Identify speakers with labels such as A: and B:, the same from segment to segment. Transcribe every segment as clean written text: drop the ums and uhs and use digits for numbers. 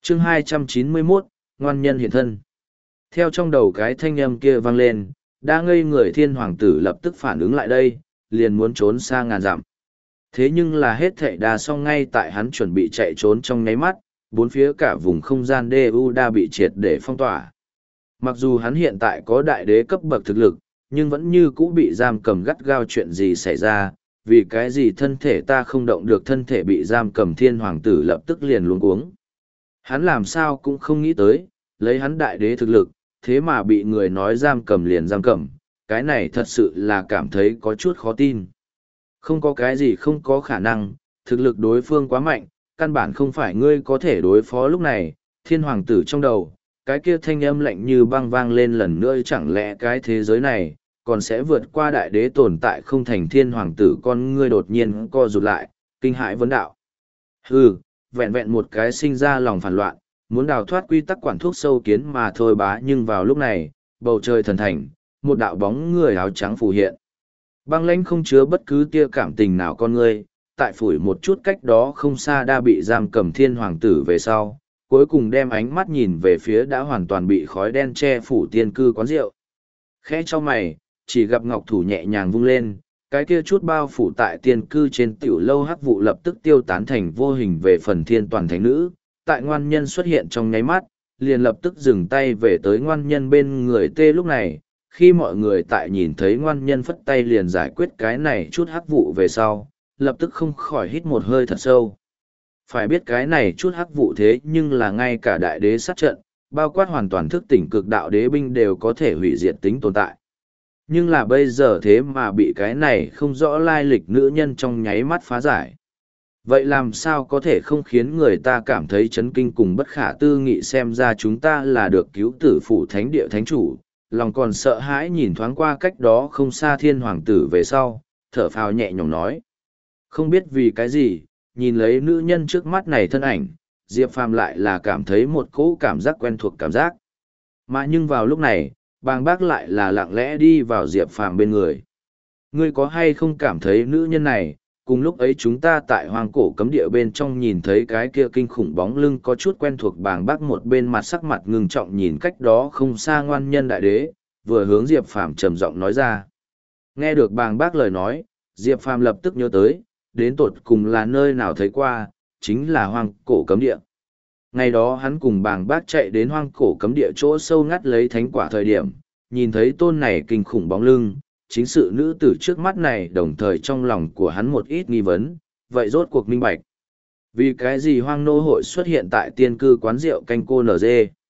A: chương 291, ngoan nhân hiện thân. Theo trong đầu cái thanh âm kia vang lên, đã ngây người thiên hoàng tử lập tức phản ứng lại đây, liền muốn trốn xa ngàn dặm. Thế nhưng là hết thảy đa xong ngay tại hắn chuẩn bị chạy trốn trong nháy mắt, bốn phía cả vùng không gian DU đã bị triệt để phong tỏa. Mặc dù hắn hiện tại có đại đế cấp bậc thực lực, nhưng vẫn như cũ bị giam cầm gắt gao. Chuyện gì xảy ra, vì cái gì thân thể ta không động được, thân thể bị giam cầm thiên hoàng tử lập tức liền luống cuống. Hắn làm sao cũng không nghĩ tới, lấy hắn đại đế thực lực, thế mà bị người nói giam cầm liền giam cầm, cái này thật sự là cảm thấy có chút khó tin. Không có cái gì không có khả năng, thực lực đối phương quá mạnh, căn bản không phải ngươi có thể đối phó. Lúc này, thiên hoàng tử trong đầu, cái kia thanh âm lạnh như băng vang lên lần nữa, chẳng lẽ cái thế giới này, còn sẽ vượt qua đại đế tồn tại không thành. Thiên hoàng tử con ngươi đột nhiên co rụt lại, kinh hãi vấn đạo. Hừ, vẹn vẹn một cái sinh ra lòng phản loạn, muốn đào thoát quy tắc quản thuốc sâu kiến mà thôi bá. Nhưng vào lúc này, bầu trời thần thành, một đạo bóng người áo trắng phù hiện. Băng lãnh không chứa bất cứ tia cảm tình nào con ngươi, tại phủi một chút cách đó không xa đã bị giam cầm thiên hoàng tử về sau, cuối cùng đem ánh mắt nhìn về phía đã hoàn toàn bị khói đen che phủ tiên cư quán rượu. Khẽ cho mày, chỉ gặp ngọc thủ nhẹ nhàng vung lên, cái kia chút bao phủ tại tiên cư trên tiểu lâu hắc vụ lập tức tiêu tán thành vô hình về phần thiên toàn thánh nữ. Tại ngoan nhân xuất hiện trong nháy mắt, liền lập tức dừng tay về tới ngoan nhân bên người tê. Lúc này, khi mọi người tại nhìn thấy ngoan nhân phất tay liền giải quyết cái này chút hắc vụ về sau, lập tức không khỏi hít một hơi thật sâu. Phải biết cái này chút hắc vụ thế nhưng là ngay cả đại đế sát trận, bao quát hoàn toàn thức tỉnh cực đạo đế binh đều có thể hủy diệt tính tồn tại. Nhưng là bây giờ thế mà bị cái này không rõ lai lịch nữ nhân trong nháy mắt phá giải. Vậy làm sao có thể không khiến người ta cảm thấy chấn kinh cùng bất khả tư nghị. Xem ra chúng ta là được cứu tử phủ thánh địa thánh chủ, lòng còn sợ hãi nhìn thoáng qua cách đó không xa thiên hoàng tử về sau, thở phào nhẹ nhõm nói. Không biết vì cái gì, nhìn lấy nữ nhân trước mắt này thân ảnh, Diệp Phàm lại là cảm thấy một cỗ cảm giác quen thuộc cảm giác. Mà nhưng vào lúc này, bàng bác lại là lặng lẽ đi vào Diệp Phàm bên người. Ngươi có hay không cảm thấy nữ nhân này, cùng lúc ấy chúng ta tại hoang cổ cấm địa bên trong nhìn thấy cái kia kinh khủng bóng lưng có chút quen thuộc. Bàng bác một bên mặt sắc mặt ngưng trọng nhìn cách đó không xa ngoan nhân đại đế, vừa hướng Diệp Phàm trầm giọng nói ra. Nghe được bàng bác lời nói, Diệp Phàm lập tức nhớ tới, đến tột cùng là nơi nào thấy qua, chính là hoang cổ cấm địa. Ngày đó hắn cùng bàng bác chạy đến hoang cổ cấm địa chỗ sâu ngắt lấy thánh quả thời điểm, nhìn thấy tôn này kinh khủng bóng lưng, chính sự nữ tử trước mắt này, đồng thời trong lòng của hắn một ít nghi vấn, vậy rốt cuộc minh bạch. Vì cái gì hoang nô hội xuất hiện tại tiên cư quán rượu canh cô NG?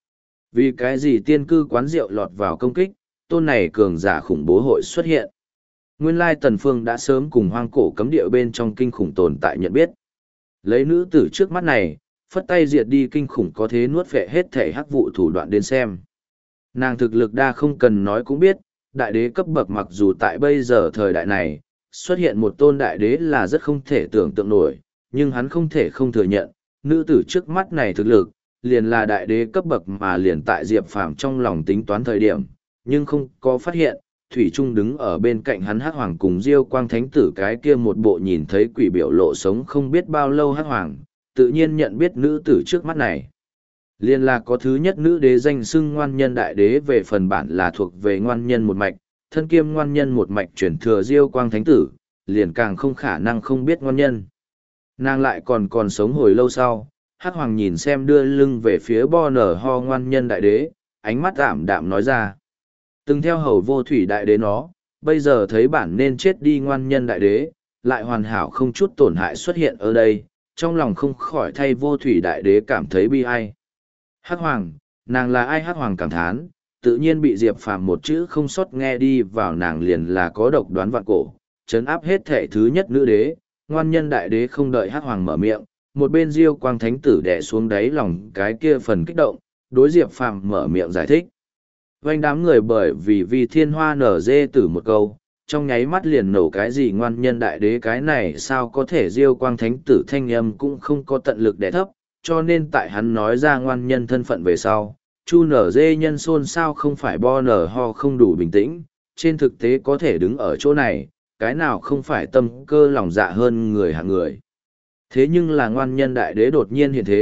A: Vì cái gì tiên cư quán rượu lọt vào công kích, tôn này cường giả khủng bố hội xuất hiện? Nguyên lai Tần Phương đã sớm cùng hoang cổ cấm địa bên trong kinh khủng tồn tại nhận biết. Lấy nữ tử trước mắt này, phất tay diệt đi kinh khủng có thế nuốt phệ hết thể hắc vụ thủ đoạn đến xem. Nàng thực lực đa không cần nói cũng biết, đại đế cấp bậc, mặc dù tại bây giờ thời đại này, xuất hiện một tôn đại đế là rất không thể tưởng tượng nổi, nhưng hắn không thể không thừa nhận, nữ tử trước mắt này thực lực, liền là đại đế cấp bậc. Mà liền tại Diệp Phàm trong lòng tính toán thời điểm, nhưng không có phát hiện, Thủy Trung đứng ở bên cạnh hắn Hắc Hoàng cùng Diêu Quang Thánh Tử cái kia một bộ nhìn thấy quỷ biểu lộ sống không biết bao lâu. Hắc Hoàng tự nhiên nhận biết nữ tử trước mắt này. Liên là có thứ nhất nữ đế danh xưng ngoan nhân đại đế, về phần bản là thuộc về ngoan nhân một mạch, thân kiêm ngoan nhân một mạch chuyển thừa Diêu Quang Thánh Tử, liền càng không khả năng không biết ngoan nhân. Nàng lại còn sống hồi lâu sau, Hắc Hoàng nhìn xem đưa lưng về phía bo nở ho ngoan nhân đại đế, ánh mắt ảm đạm nói ra. Từng theo hầu vô thủy đại đế nó, bây giờ thấy bản nên chết đi ngoan nhân đại đế, lại hoàn hảo không chút tổn hại xuất hiện ở đây, trong lòng không khỏi thay vô thủy đại đế cảm thấy bi ai. Hắc Hoàng, nàng là ai? Hắc Hoàng cảm thán, tự nhiên bị Diệp Phàm một chữ không sót nghe đi vào. Nàng liền là có độc đoán vạn cổ, trấn áp hết thể thứ nhất nữ đế. Ngoan nhân đại đế không đợi Hắc Hoàng mở miệng, một bên Diêu Quang Thánh Tử đè xuống đáy lòng cái kia phần kích động, đối Diệp Phàm mở miệng giải thích. Vành đám người bởi vì thiên hoa nở dê tử một câu, trong nháy mắt liền nổ cái gì ngoan nhân đại đế cái này sao có thể. Diêu Quang Thánh Tử thanh âm cũng không có tận lực đè thấp, cho nên tại hắn nói ra ngoan nhân thân phận về sau, chu nở dê nhân xôn xao không phải bo nở ho không đủ bình tĩnh. Trên thực tế có thể đứng ở chỗ này, cái nào không phải tâm cơ lòng dạ hơn người hạng người. Thế nhưng là ngoan nhân đại đế đột nhiên hiện thế,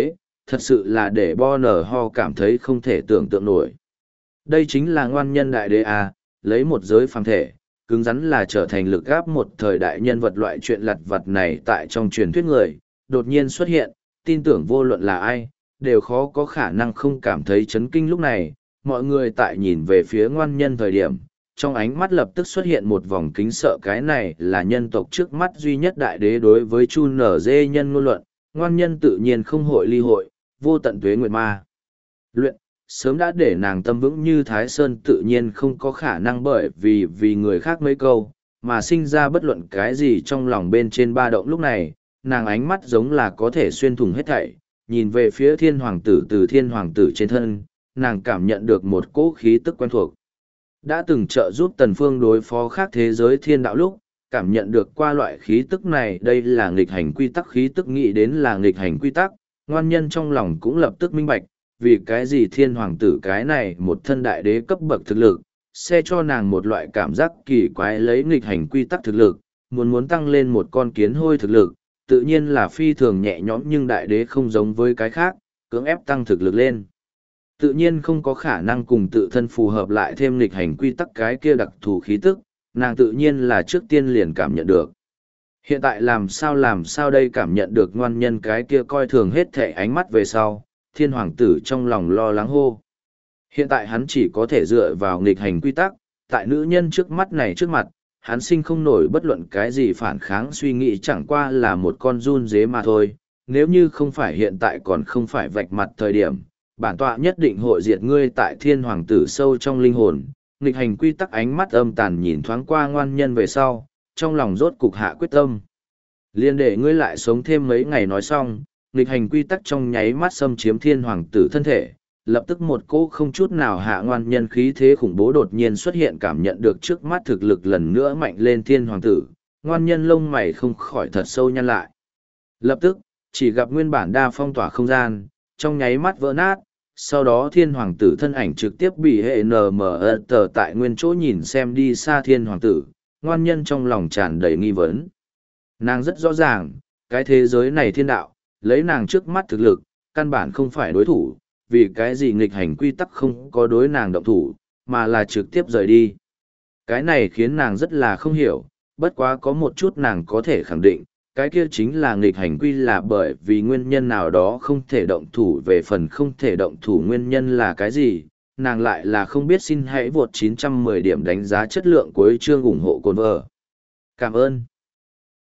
A: thật sự là để Bonner Ho cảm thấy không thể tưởng tượng nổi. Đây chính là ngoan nhân đại đế A, lấy một giới phàm thể, cứng rắn là trở thành lực gáp một thời đại nhân vật loại chuyện lặt vặt này tại trong truyền thuyết người, đột nhiên xuất hiện, tin tưởng vô luận là ai, đều khó có khả năng không cảm thấy chấn kinh lúc này, mọi người tại nhìn về phía ngoan nhân thời điểm, trong ánh mắt lập tức xuất hiện một vòng kính sợ, cái này là nhân tộc trước mắt duy nhất đại đế. Đối với Chu Nở Dê nhân ngôn luận, ngoan nhân tự nhiên không hội ly hội, vô tận tuế nguyệt ma luyện, sớm đã để nàng tâm vững như Thái Sơn, tự nhiên không có khả năng bởi vì người khác mấy câu, mà sinh ra bất luận cái gì trong lòng bên trên ba động. Lúc này, nàng ánh mắt giống là có thể xuyên thủng hết thảy, nhìn về phía thiên hoàng tử, từ thiên hoàng tử trên thân, nàng cảm nhận được một cỗ khí tức quen thuộc. Đã từng trợ giúp Tần Phương đối phó khác thế giới thiên đạo lúc, cảm nhận được qua loại khí tức này, đây là nghịch hành quy tắc khí tức, nghĩ đến là nghịch hành quy tắc, ngoan nhân trong lòng cũng lập tức minh bạch, vì cái gì thiên hoàng tử cái này một thân đại đế cấp bậc thực lực, sẽ cho nàng một loại cảm giác kỳ quái. Lấy nghịch hành quy tắc thực lực, muốn tăng lên một con kiến hôi thực lực, tự nhiên là phi thường nhẹ nhõm, nhưng đại đế không giống với cái khác, cưỡng ép tăng thực lực lên, tự nhiên không có khả năng cùng tự thân phù hợp, lại thêm nghịch hành quy tắc cái kia đặc thù khí tức, nàng tự nhiên là trước tiên liền cảm nhận được. Hiện tại làm sao đây, cảm nhận được ngoan nhân cái kia coi thường hết thảy ánh mắt về sau, thiên hoàng tử trong lòng lo lắng hô. Hiện tại hắn chỉ có thể dựa vào nghịch hành quy tắc, tại nữ nhân trước mắt này trước mặt, hắn sinh không nổi bất luận cái gì phản kháng, suy nghĩ chẳng qua là một con run dế mà thôi. Nếu như không phải hiện tại còn không phải vạch mặt thời điểm, bản tọa nhất định hội diệt ngươi. Tại thiên hoàng tử sâu trong linh hồn, nghịch hành quy tắc ánh mắt âm tàn nhìn thoáng qua ngoan nhân về sau, trong lòng rốt cục hạ quyết tâm. Liên để ngươi lại sống thêm mấy ngày nói xong, nghịch hành quy tắc trong nháy mắt xâm chiếm thiên hoàng tử thân thể, lập tức một cỗ không chút nào hạ ngoan nhân khí thế khủng bố đột nhiên xuất hiện, cảm nhận được trước mắt thực lực lần nữa mạnh lên thiên hoàng tử, ngoan nhân lông mày không khỏi thật sâu nhăn lại. Lập tức, chỉ gặp nguyên bản đa phong tỏa không gian, trong nháy mắt vỡ nát, sau đó thiên hoàng tử thân ảnh trực tiếp bị hệ nm tờ tại nguyên chỗ, nhìn xem đi xa thiên hoàng tử, ngoan nhân trong lòng tràn đầy nghi vấn. Nàng rất rõ ràng, cái thế giới này thiên đạo, lấy nàng trước mắt thực lực, căn bản không phải đối thủ, vì cái gì nghịch hành quy tắc không có đối nàng động thủ, mà là trực tiếp rời đi. Cái này khiến nàng rất là không hiểu, bất quá có một chút nàng có thể khẳng định, cái kia chính là nghịch hành quy là bởi vì nguyên nhân nào đó không thể động thủ. Về phần không thể động thủ nguyên nhân là cái gì, nàng lại là không biết. Xin hãy vượt 910 điểm đánh giá chất lượng cuối chương ủng hộ cồn vợ. Cảm ơn.